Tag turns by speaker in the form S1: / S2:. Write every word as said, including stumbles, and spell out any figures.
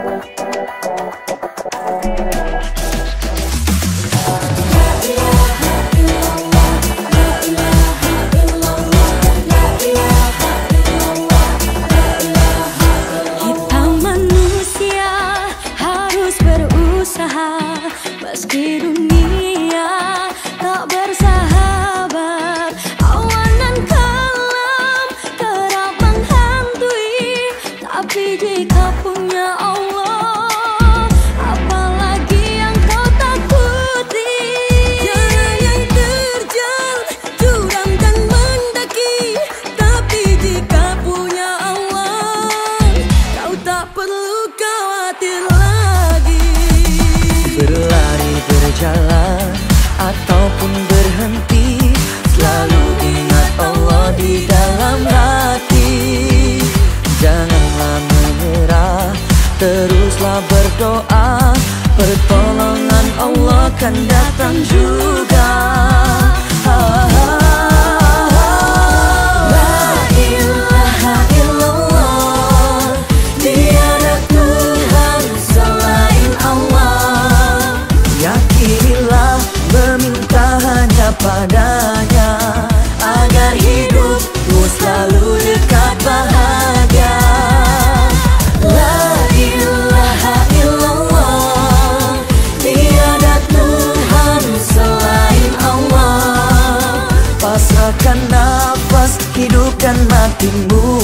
S1: Meski dunia tak bersahabat, awan dan kelam kerap menghantui. Tapi jika punya Allah, apalagi yang kau takuti? Jalan yang terjal, curam dan mendaki. Tapi jika punya Allah, kau tak perlu khawatir lagi.
S2: Berlari, berjalan, ataupun berhenti, selalu ingat Allah di dalam hati. Janganlah menyerah, teruslah berdoa, pertolongan Allah kan datang juga. ah, ah. Padanya agar hidupmu selalu dekat bahagia. La ilaha illallah, tiada Tuhan selain Allah. Pasrahkan nafas, hidup dan matimu